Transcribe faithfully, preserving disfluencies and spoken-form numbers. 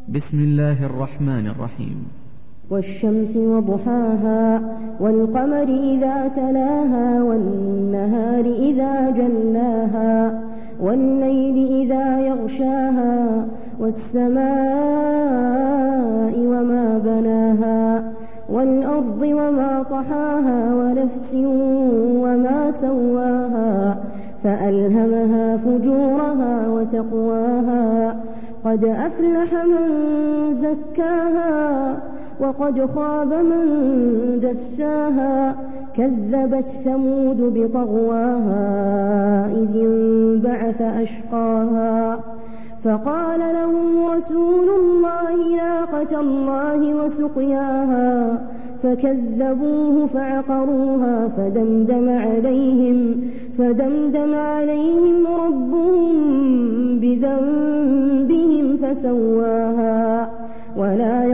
بسم الله الرحمن الرحيم. والشمس وضحاها والقمر إذا تلاها والنهار إذا جلاها والليل إذا يغشاها والسماء وما بناها والأرض وما طحاها ونفس وما سواها فألهمها فجورها وتقواها قد أفلح من زكاها وقد خاب من دساها كذبت ثمود بطغواها إذ انبعث أشقاها فقال لهم رسول الله ناقة الله وسقياها فكذبوه فعقروها فدمدم عليهم فدمدم عليهم ربهم بذنبهم فسواها ولا